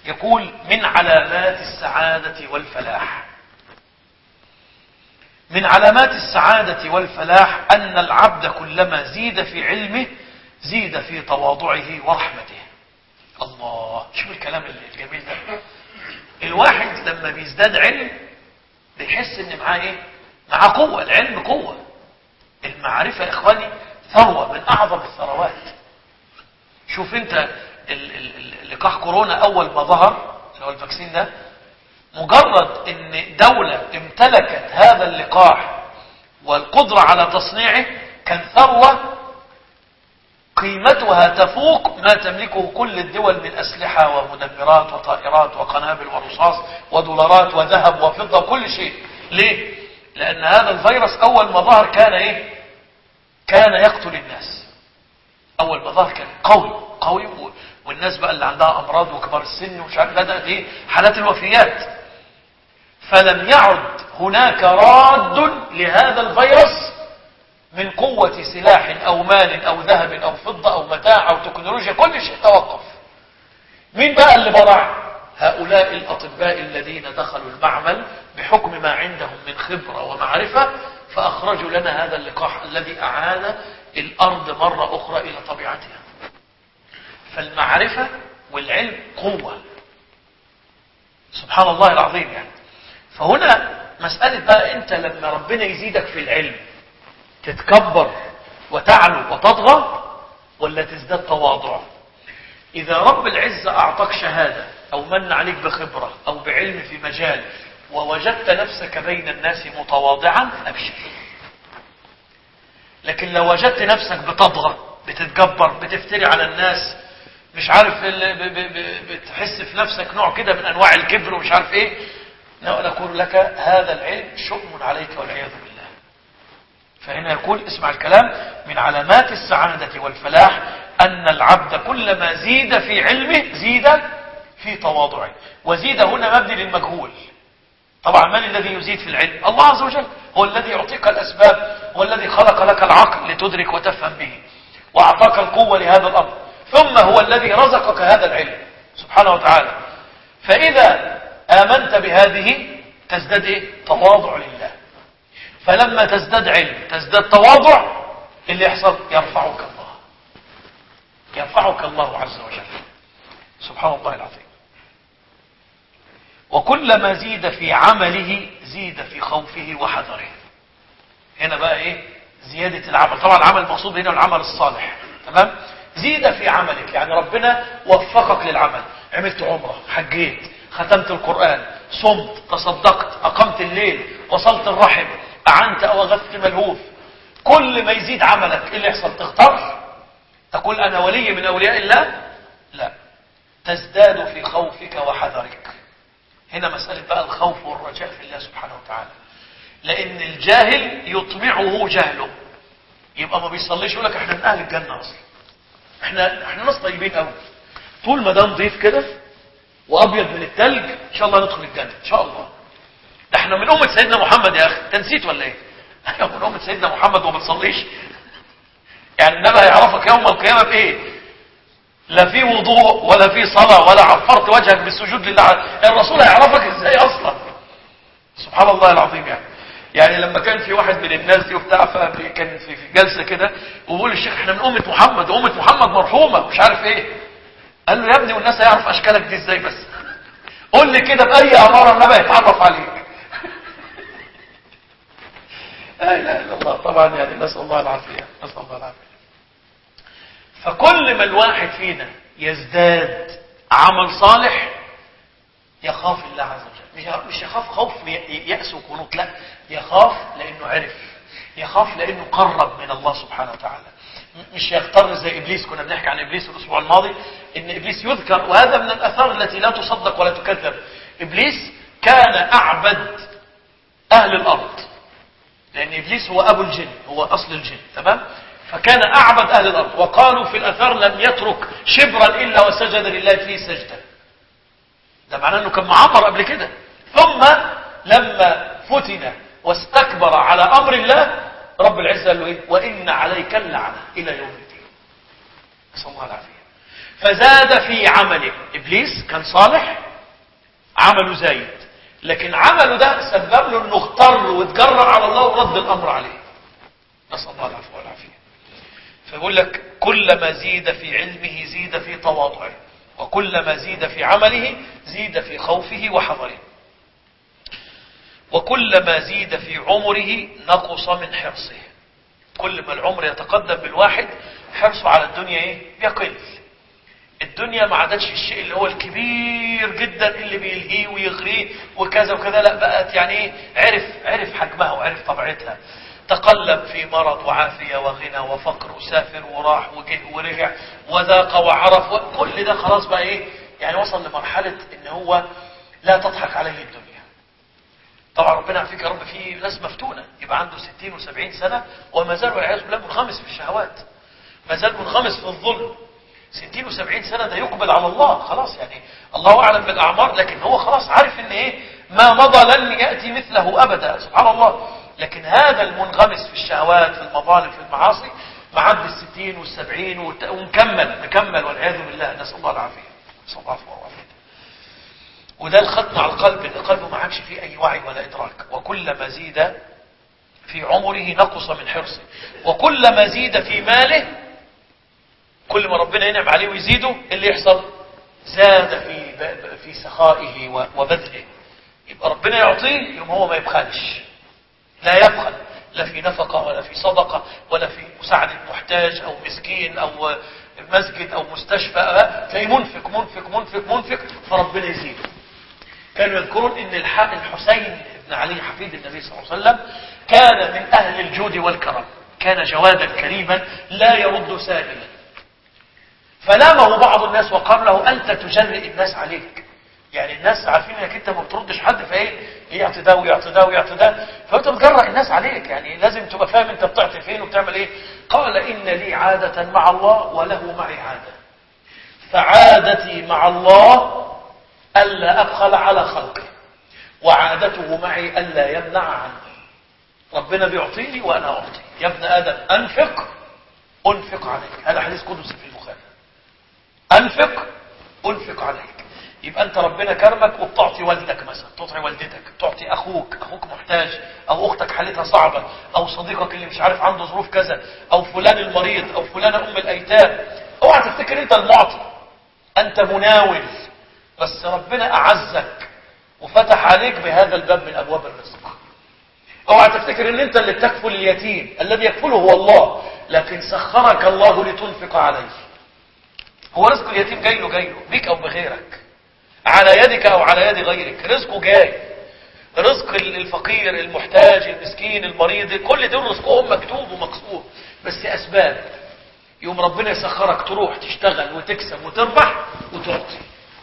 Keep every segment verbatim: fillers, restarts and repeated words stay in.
يقول من علامات السعادة والفلاح من علامات السعادة والفلاح أن العبد كلما زيد في علمه زيد في تواضعه ورحمته. الله، شوف الكلام الجميل ده. الواحد لما بيزداد علم بيحس ان معاه ايه؟ معاه قوة. العلم قوة. المعرفة يا اخواني ثروة من اعظم الثروات. شوف انت لقاح كورونا اول ما ظهر اللي هو الفاكسين ده، مجرد ان دولة امتلكت هذا اللقاح والقدرة على تصنيعه كان ثروة قيمتها تفوق ما تملكه كل الدول من أسلحة ومدمرات وطائرات وقنابل ورصاص ودولارات وذهب وفضة وكل شيء. ليه؟ لأن هذا الفيروس أول ما ظهر كان إيه؟ كان يقتل الناس. أول ما ظهر كان قوي قوي، والناس بقى اللي عندها أمراض وكبار السن ومش عارف بدأت إيه؟ حالات الوفيات. فلم يعد هناك راد لهذا الفيروس من قوة سلاح أو مال أو ذهب أو فضة أو متاع أو تكنولوجيا، كل شيء توقف. مين بقى اللي برع؟ هؤلاء الأطباء الذين دخلوا المعمل بحكم ما عندهم من خبرة ومعرفة، فأخرجوا لنا هذا اللقاح الذي أعاد الأرض مرة أخرى إلى طبيعتها. فالمعرفة والعلم قوة، سبحان الله العظيم يعني. فهنا مسألة بقى أنت لما ربنا يزيدك في العلم تتكبر وتعلو وتطغى ولا تزداد تواضع؟ إذا رب العزة أعطاك شهادة أو من عليك بخبرة أو بعلم في مجال ووجدت نفسك بين الناس متواضعا أبشر. لكن لو وجدت نفسك بتطغى بتتكبر بتفتري على الناس مش عارف بتحس في نفسك نوع كده من أنواع الكبر ومش عارف إيه، نقول لك هذا العلم شؤم عليك والعياذ بالله. فهنا يقول اسمع الكلام: من علامات السعادة والفلاح أن العبد كلما زيد في علمه زيد في تواضعه. وزيد هنا مبني للمجهول. طبعا من الذي يزيد في العلم؟ الله عز وجل، هو الذي يعطيك الأسباب، هو الذي خلق لك العقل لتدرك وتفهم به وأعطاك القوة لهذا الأمر، ثم هو الذي رزقك هذا العلم سبحانه وتعالى. فإذا آمنت بهذه تزداد إيه؟ تواضع لله. فلما تزداد علم تزداد تواضع، اللي يحصل يرفعك الله، يرفعك الله عز وجل سبحان الله العظيم. وكلما زيد في عمله زيد في خوفه وحذره. هنا بقى ايه؟ زيادة العمل. طبعا العمل المقصود هنا العمل الصالح، تمام؟ زيد في عملك، يعني ربنا وفقك للعمل، عملت عمرة، حجيت، ختمت القرآن، صمت، تصدقت، أقمت الليل، وصلت الرحم، أعنت أو أغثت ملهوف. كل ما يزيد عملك إيه اللي يحصل؟ تغتر؟ تقول أنا ولي من أولياء الله؟ لا، تزداد في خوفك وحذرك. هنا مسألة بقى الخوف والرجاء في الله سبحانه وتعالى. لأن الجاهل يطمعه جهله، يبقى ما بيصليش يقول لك احنا من أهل الجنة أصلا، احنا احنا ناس طيبين قوي، طول ما ده نضيف كده وأبيض من التلج إن شاء الله ندخل الجنة إن شاء الله. ده احنا من أمة سيدنا محمد يا أخي، أنت نسيت ولا إيه؟ احنا من أمة سيدنا محمد وما بتصليش؟ يعني النبي هيعرفك يوم القيامة بإيه؟ لا في وضوء ولا في صلاة ولا عفرت وجهك بالسجود لله. الرسول هيعرفك ازاي اصلا؟ سبحان الله العظيم. يعني يعني لما كان في واحد من الناس دي وبتاع، كان في في جلسه كده وبيقول الشيخ احنا من امه محمد وامه محمد مرحومه مش عارف ايه. قال له يا ابني والناس هيعرف اشكالك دي ازاي بس؟ قول لي كده باي اماره النبي هيتعرف عليك. لا اله الا الله. طبعا يعني نسال الله العافيه، نسال الله العافيه. فكل ما الواحد فينا يزداد عمل صالح يخاف الله عز وجل. مش يخاف خوف يأس وقنوط، لا، يخاف لأنه عرف، يخاف لأنه قرب من الله سبحانه وتعالى. مش يغتر زي إبليس. كنا بنحكي عن إبليس الأسبوع الماضي إن إبليس يذكر، وهذا من الآثار التي لا تصدق ولا تكذب. إبليس كان أعبد أهل الأرض، لأن إبليس هو أبو الجن، هو أصل الجن، تمام؟ فكان أعبد أهل الأرض. وقالوا في الأثار لم يترك شبرا إلا وسجد لله فيه سجدة. ده معناه أنه كان معمر قبل كده. ثم لما فتن واستكبر على أمر الله رب العزة قال له إيه؟ وإن عليك اللعنة إلى يوم الدين. نسأل الله العافية. فزاد في عمله. إبليس كان صالح، عمله زايد، لكن عمله ده سبب له انه اغتر واتجرأ على الله ورد الامر عليه. نسأل الله العفو والعافية. فيقول لك كلما زيد في علمه زيد في تواضعه، وكلما زيد في عمله زيد في خوفه وحذره، وكلما زيد في عمره نقص من حرصه. كل ما العمر يتقدم بالواحد حرصه على الدنيا ايه؟ يقل. الدنيا ما عادتش الشيء اللي هو الكبير جدا اللي بيلهيه ويغريه وكذا وكذا، لا بقت يعني ايه؟ عرف عرف حجمها وعرف طبيعتها. تقلب في مرض وعافية وغنى وفقر، وسافر وراح وجه ورجع وذاق وعرف، وكل ده خلاص بقى ايه؟ يعني وصل لمرحلة ان هو لا تضحك عليه الدنيا. طبعا ربنا يعافيك يا رب، في ناس مفتونة يبقى عنده ستين وسبعين سنة وما زال والعياذ بالله منغمس في الشهوات، ما زال منغمس في الظلم. ستين وسبعين سنة ده يقبل على الله خلاص، يعني الله أعلم بالأعمار، لكن هو خلاص عارف ان ايه؟ ما مضى لن يأتي مثله أبدا، سبحان الله. لكن هذا المنغمس في الشهوات، في المظالم، في المعاصي، معد الستين والسبعين ومكمل مكمل والعياذ بالله، نسأل الله العافية. نسأل الله العافية. وده الختم على القلب، ان قلبه ما عادش فيه اي وعي ولا ادراك. وكلما زيد في عمره نقص من حرصه، وكلما زيد في ماله، كل ما ربنا ينعم عليه ويزيده اللي يحصل زاد في في سخائه وبذله. يبقى ربنا يعطيه يوم هو ما يبخلش، لا يبخل لا في نفقة ولا في صدقة ولا في مساعدة محتاج أو مسكين أو مسجد أو مستشفى، تلاقيه منفق منفق منفق منفق فربنا يزيده. كانوا يذكرون ان الحسين بن علي حفيد النبي صلى الله عليه وسلم كان من أهل الجود والكرم، كان جوادا كريما لا يرد سائلا. فلامه بعض الناس وقال له أنت تجرئ الناس عليك، يعني الناس عارفين انك انت ما بتردش حد، فايه يعطي ده ويعطي ده ويعطي ده، فانت بتجرأ الناس عليك، يعني لازم تبقى فاهم انت بتعطي فين وبتعمل ايه. قال إن لي عادة مع الله وله معي عادة، فعادتي مع الله ألا أبخل على خلقه، وعادته معي ألا يمنع عني. ربنا بيعطيني وأنا أعطي. يا ابن آدم أنفق أنفق عليك، هذا حديث قدسي في البخاري. أنفق أنفق عليك. يبقى أنت ربنا كرمك وبتعطي والدك مثلا، تعطي والدتك، تعطي أخوك، أخوك محتاج، أو أختك حالتها صعبة، أو صديقك اللي مش عارف عنده ظروف كذا، أو فلان المريض، أو فلان أم الأيتام. اوعى تفتكر أنت المعطي، أنت مناول، بس ربنا أعزك وفتح عليك بهذا الباب من أبواب الرزق. اوعى تفتكر ان انت اللي بتكفل اليتيم، الذي يكفله هو الله، لكن سخرك الله لتنفق عليه. هو رزق اليتيم جاي له جاي له بك او بغيرك، على يدك او على يد غيرك، رزقه جاي. رزق الفقير المحتاج المسكين المريض كل دول رزقهم مكتوب ومقصود، بس اسباب. يوم ربنا يسخرك تروح تشتغل وتكسب وتربح وتعطي.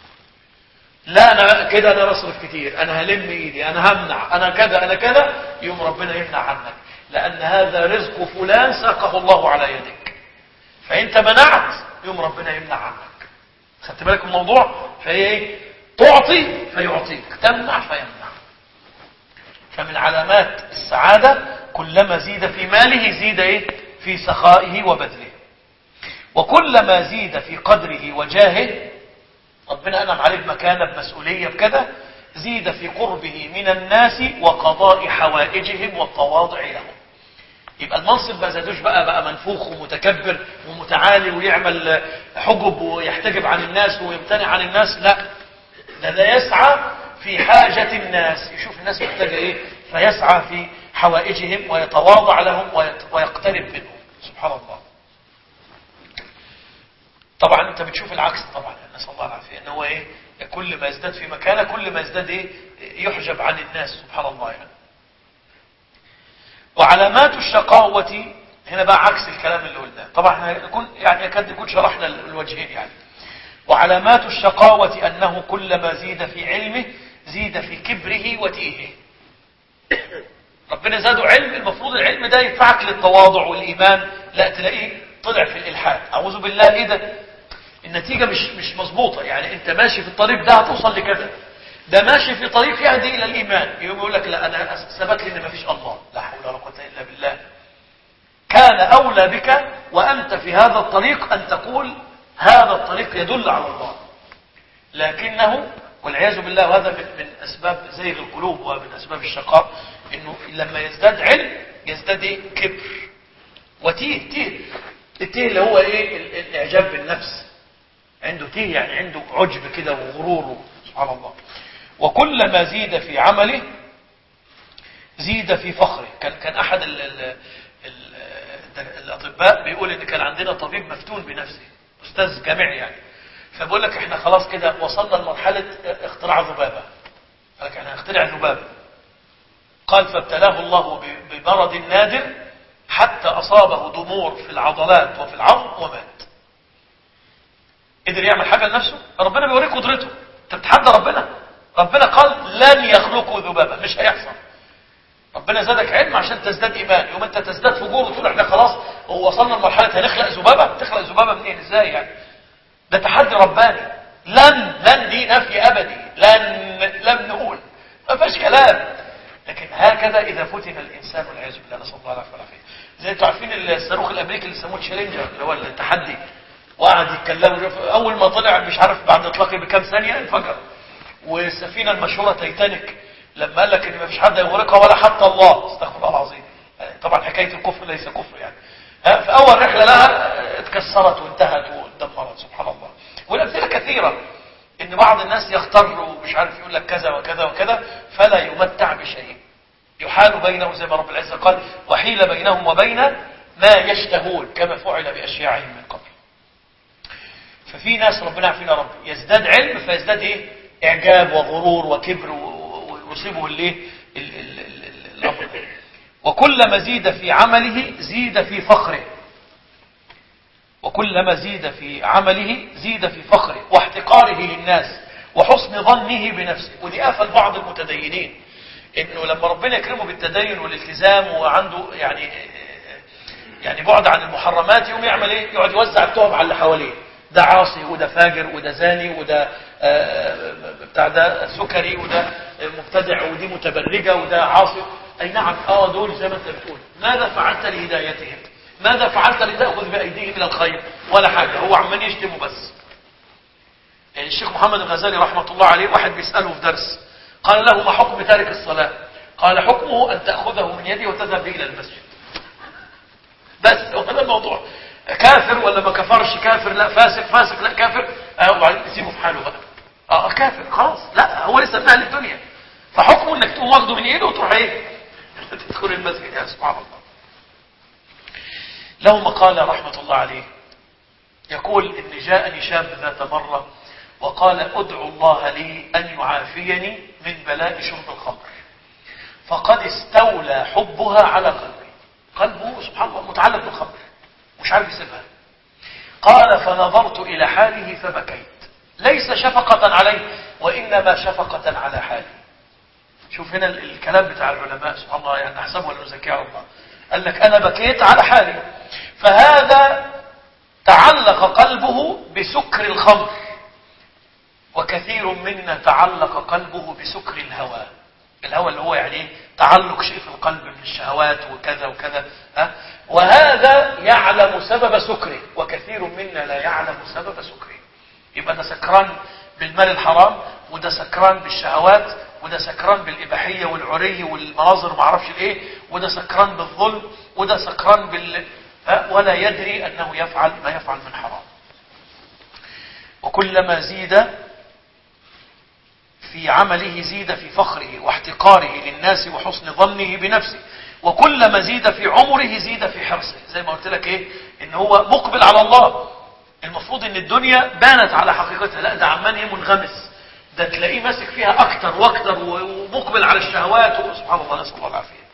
لا انا كده انا بصرف كتير، انا هلم ايدي، انا همنع، انا كذا انا كذا، يوم ربنا يمنع عنك، لان هذا رزق فلان ساقه الله على يدك. فانت منعت يوم ربنا يمنع عنك. خدت بالك من الموضوع؟ فهي ايه؟ تعطي فيعطيك، تمنع فيمنع. فمن علامات السعادة كلما زيد في ماله زيد ايه؟ في سخائه وبذله. وكلما زيد في قدره وجاهه، ربنا أنعم عليه بمكانة بمسؤولية بكذا، زيد في قربه من الناس وقضاء حوائجهم والتواضع لهم. يبقى المنصب ما زادوش بقى بقى منفوخ ومتكبر ومتعالي ويعمل حجب ويحتجب عن الناس ويمتنع عن الناس، لا، ده ده يسعى في حاجة الناس، يشوف الناس محتاجة ايه فيسعى في حوائجهم ويتواضع لهم ويقترب منهم. سبحان الله. طبعا انت بتشوف العكس طبعا، نسأل الله العافية، ان هو ايه؟ كل ما يزداد في مكانه كل ما يزداد ايه؟ يحجب عن الناس. سبحان الله يعني. وعلامات الشقاوة هنا بقى عكس الكلام اللي قلناه، طبعا احنا يكون يعني يكاد يكون شرحنا الوجهين يعني. وعلامات الشقاوة انه كلما زيد في علمه زيد في كبره وتيهه. ربنا زاده علم، المفروض العلم ده يدفعك للتواضع والايمان، لا تلاقيه طلع في الالحاد. اعوذ بالله، ايه ده؟ النتيجة مش مش مظبوطة، يعني انت ماشي في الطريق ده هتوصل لكذا، ده ماشي في طريق يهدي الى الايمان، يقوم يقول لك لا انا ثبت لي ان ما فيش الله، لا حول ولا قوة الا بالله. كان اولى بك وانت في هذا الطريق ان تقول هذا الطريق يدل على الله، لكنه والعياذ بالله، وهذا من, من أسباب زيغ القلوب ومن أسباب الشقاء، إنه لما يزداد علم يزداد إيه؟ كبر وتيه. تيه التيه اللي هو إيه؟ الإعجاب بالنفس. عنده تيه يعني عنده عجب كده وغرور، سبحان الله. وكلما زيد في عمله زيد في فخره. كان كان أحد ال ال ال الأطباء بيقول إن كان عندنا طبيب مفتون بنفسه، أستاذ جامعي يعني، فبقول لك إحنا خلاص كده وصلنا لمرحلة اختراع ذبابة. قال لك إحنا هنخترع ذبابة. قال فابتلاه الله بمرض نادر حتى أصابه ضمور في العضلات وفي العظم ومات. قدر يعمل حاجة لنفسه؟ ربنا بيوريك قدرته. أنت بتحدى ربنا. ربنا قال لن يخلقوا ذبابة، مش هيحصل. ربنا زادك علم عشان تزداد إيمان. يوم أنت تزداد فجور وتقول إحنا خلاص وصلنا لمرحلة هنخلق ذبابة. تخلق ذبابة منين؟ إزاي يعني؟ ده تحدي رباني. لن لن دي نفي أبدي. لن لم نقول، ما فيش كلام. لكن هكذا إذا فتن الإنسان والعياذ بالله، نسأل الله العافية والعافية. زي انتوا عارفين الصاروخ الأمريكي اللي سموه تشالنجر اللي هو التحدي، وقعد يتكلم. أول ما طلع مش عارف بعد إطلاقه بكام ثانية انفجر. والسفينة المشهورة تايتانيك لما قال لك إن ما فيش حد يغرقها ولا حتى الله، استغفر الله العظيم. طبعا حكاية الكفر ليس كفر يعني. في أول رحلة لها اتكسرت وانتهت واتدمرت، سبحان الله. والأمثلة كثيرة، إن بعض الناس يختار ومش عارف يقول لك كذا وكذا وكذا فلا يمتع بشيء، يحال بينه زي ما رب العزة قال وحيل بينهم وبين ما يشتهون كما فعل بأشياعهم من قبل. ففي ناس ربنا عارفين يا رب يزداد علم فيزداد ايه؟ إعجاب وغرور وكبر ويصيبه الايه؟ الأمر. وكلما زيد في عمله زيد في فخره. وكلما زيد في عمله زيد في فخره واحتقاره للناس وحسن ظنه بنفسه. ودي آفة بعض المتدينين، انه لما ربنا يكرمه بالتدين والالتزام وعنده يعني يعني بعد عن المحرمات، يقوم يعمل ايه؟ يقعد يوزع التهم على اللي حواليه. ده عاصي وده فاجر وده زاني وده بتاع ده سكري وده مبتدع ودي متبرجه وده عاصي. اي نعم، اه دول زي ما انت بتقول. ماذا فعلت لهدايتهم؟ ماذا فعلت لتأخذ بأيديهم من الخير؟ ولا حاجة. هو عمال يشتمه بس. يعني الشيخ محمد الغزالي رحمة الله عليه واحد بيسأله في درس، قال له ما حكم تارك الصلاة؟ قال حكمه أن تأخذه من يدي وتذهب به إلى المسجد. بس وهذا الموضوع. كافر ولا ما كفرش؟ كافر لا. فاسق فاسق لا. كافر اه وبعدين تسيبه في حاله بقى. اه كافر خلاص. لا هو لسه في أهل الدنيا، فحكمه انك تقوم واخده من ايده وتروح ايه؟ تدخل المسجد. يا سبحان الله. له مقالة رحمة الله عليه يقول إن جاءني شاب ذات مرة وقال ادعو الله لي أن يعافيني من بلاء شرب الخمر، فقد استولى حبها على قلبي. قلبه سبحان الله متعلق بالخمر مش عارف يسيبها. قال فنظرت إلى حاله فبكيت، ليس شفقة عليه وإنما شفقة على حاله. شوف هنا الكلام بتاع العلماء سبحان الله، يعني نحسبه ولا نزكيه الله. قال لك أنا بكيت على حالي. فهذا تعلق قلبه بسكر الخمر، وكثير منا تعلق قلبه بسكر الهوى. الهوى اللي هو يعني تعلق شيء في القلب من الشهوات وكذا وكذا. ها؟ وهذا يعلم سبب سكره وكثير منا لا يعلم سبب سكره. يبقى ده سكران بالمال الحرام، وده سكران بالشهوات، وده سكران بالإباحية والعري والمناظر ما اعرفش الايه، وده سكران بالظلم، وده سكران بال ولا يدري أنه يفعل ما يفعل من حرام. وكلما زيد في عمله زيد في فخره واحتقاره للناس وحسن ظنه بنفسه. وكلما زيد في عمره زيد في حرصه. زي ما قلت لك ايه؟ ان هو مقبل على الله. المفروض ان الدنيا بانت على حقيقتها، لا ده عمان ايه؟ منغمس. ده تلاقيه ماسك فيها اكتر واكتر ومقبل على الشهوات. سبحان الله، نسأل الله العافية.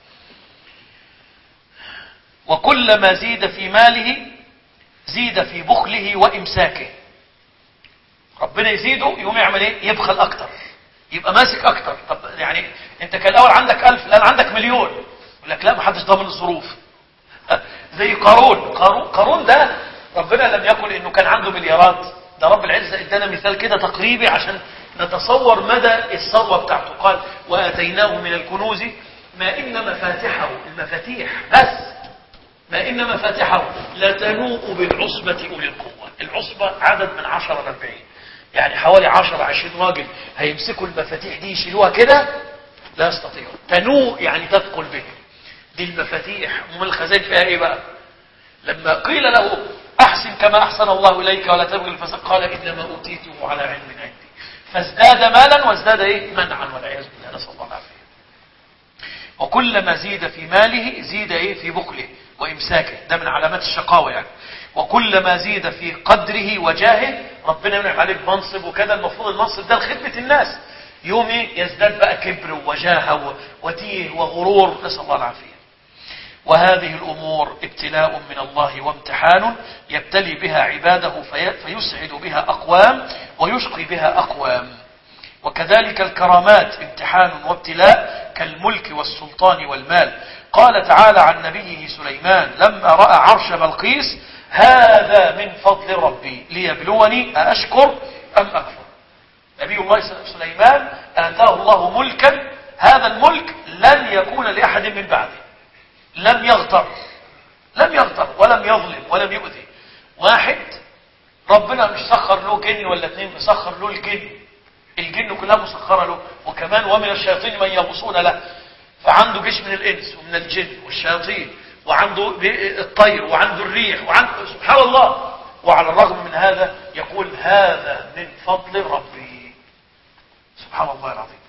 وكلما زيد في ماله زيد في بخله وإمساكه. ربنا يزيده يقوم يعمل ايه؟ يبخل اكتر، يبقى ماسك اكتر. طب يعني انت كان الاول عندك ألف الان عندك مليون، يقول لك لا ما حدش ضامن الظروف. زي قارون. قارون قارون ده ربنا لم يقل انه كان عنده مليارات. ده رب العزة ادانا مثال كده تقريبي عشان نتصور مدى الثروة بتاعته. قال وآتيناه من الكنوز ما إن مفاتحه، المفاتيح بس ما إن مفاتحه لتنوء بالعصبة أولي القوة. العصبة عدد من عشرة لأربعين، يعني حوالي عشرة عشرين راجل هيمسكوا المفاتيح دي يشيلوها كده لا يستطيعون. تنوء يعني تثقل به. دي المفاتيح. أم الخزائن فيها إيه بقى؟ لما قيل له أحسن كما أحسن الله إليك ولا تبغي الفساد قال إنما أوتيته على علم عندي، فازداد مالا وازداد إيه؟ منعا والعياذ بالله، نسأل الله العافية. وكلما زيد في ماله زيد إيه؟ في بخله وإمساكه، ده من علامات الشقاوة يعني. وكلما زيد في قدره وجاهه، ربنا ينعم عليه بمنصب وكذا، المفروض المنصب ده لخدمة الناس، يومي يزداد بقى كبر ووجاهه وتيه وغرور، نسأل الله العافية. وهذه الأمور ابتلاء من الله وامتحان يبتلي بها عباده في فيسعد بها أقوام ويشقي بها أقوام. وكذلك الكرامات امتحان وابتلاء كالملك والسلطان والمال. قال تعالى عن نبيه سليمان لما رأى عرش بلقيس هذا من فضل ربي ليبلوني أأشكر أم أكفر. نبي الله سليمان آتاه الله ملكا، هذا الملك لن يكون لأحد من بعده، لم يغتر لم يغتر ولم يظلم ولم يؤذي. واحد ربنا مش سخر له جن ولا اثنين، مسخر له الجن، الجن كلها مسخرة له، وكمان ومن الشياطين من يغوصون له، فعنده جيش من الإنس ومن الجن والشياطين، وعنده الطير وعنده الريح وعنده سبحان الله. وعلى الرغم من هذا يقول هذا من فضل ربي، سبحان الله العظيم.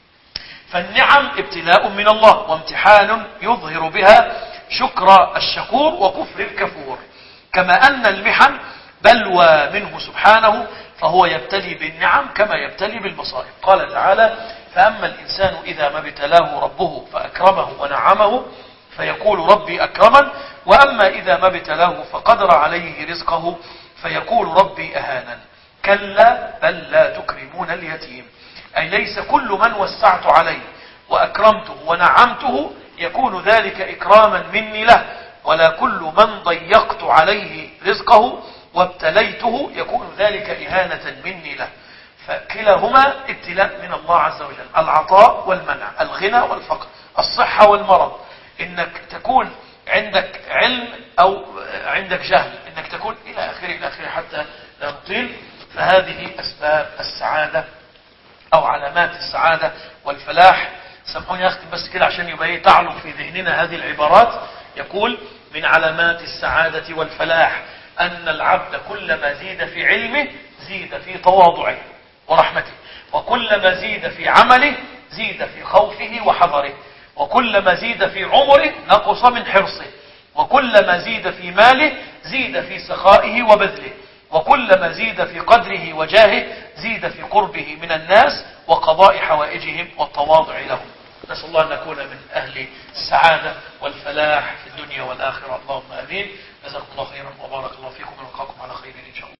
فالنعم ابتلاء من الله وامتحان يظهر بها شكر الشكور وكفر الكفور، كما أن المحن بلوى منه سبحانه، فهو يبتلي بالنعم كما يبتلي بالمصائب. قال تعالى فأما الإنسان إذا ما ابتلاه ربه فأكرمه ونعمه فيقول ربي أكرمن، وأما إذا ما ابتلاه فقدر عليه رزقه فيقول ربي أهانن. كلا بل لا تكرمون اليتيم، أي ليس كل من وسعت عليه وأكرمته ونعمته يكون ذلك إكراما مني له، ولا كل من ضيقت عليه رزقه وابتليته يكون ذلك إهانة مني له. فكلاهما ابتلاء من الله عز وجل، العطاء والمنع، الغنى والفقر، الصحة والمرض، إنك تكون عندك علم أو عندك جهل، إنك تكون إلى آخره إلى آخره حتى لا نطيل. فهذه أسباب السعادة أو علامات السعادة والفلاح. سامحوني أختم بس كده عشان يبقى ايه تعلق في ذهننا هذه العبارات. يقول من علامات السعادة والفلاح أن العبد كلما زيد في علمه زيد في تواضعه ورحمته، وكلما زيد في عمله زيد في خوفه وحذره، وكلما زيد في عمره نقص من حرصه، وكلما زيد في ماله زيد في سخائه وبذله، وكلما زيد في قدره وجاهه زيد في قربه من الناس وقضاء حوائجهم والتواضع لهم. نسأل الله أن نكون من أهل السعادة والفلاح في الدنيا والآخرة، اللهم آمين. جزاكم الله خيرا وبارك الله فيكم ونلقاكم على خير إن شاء الله.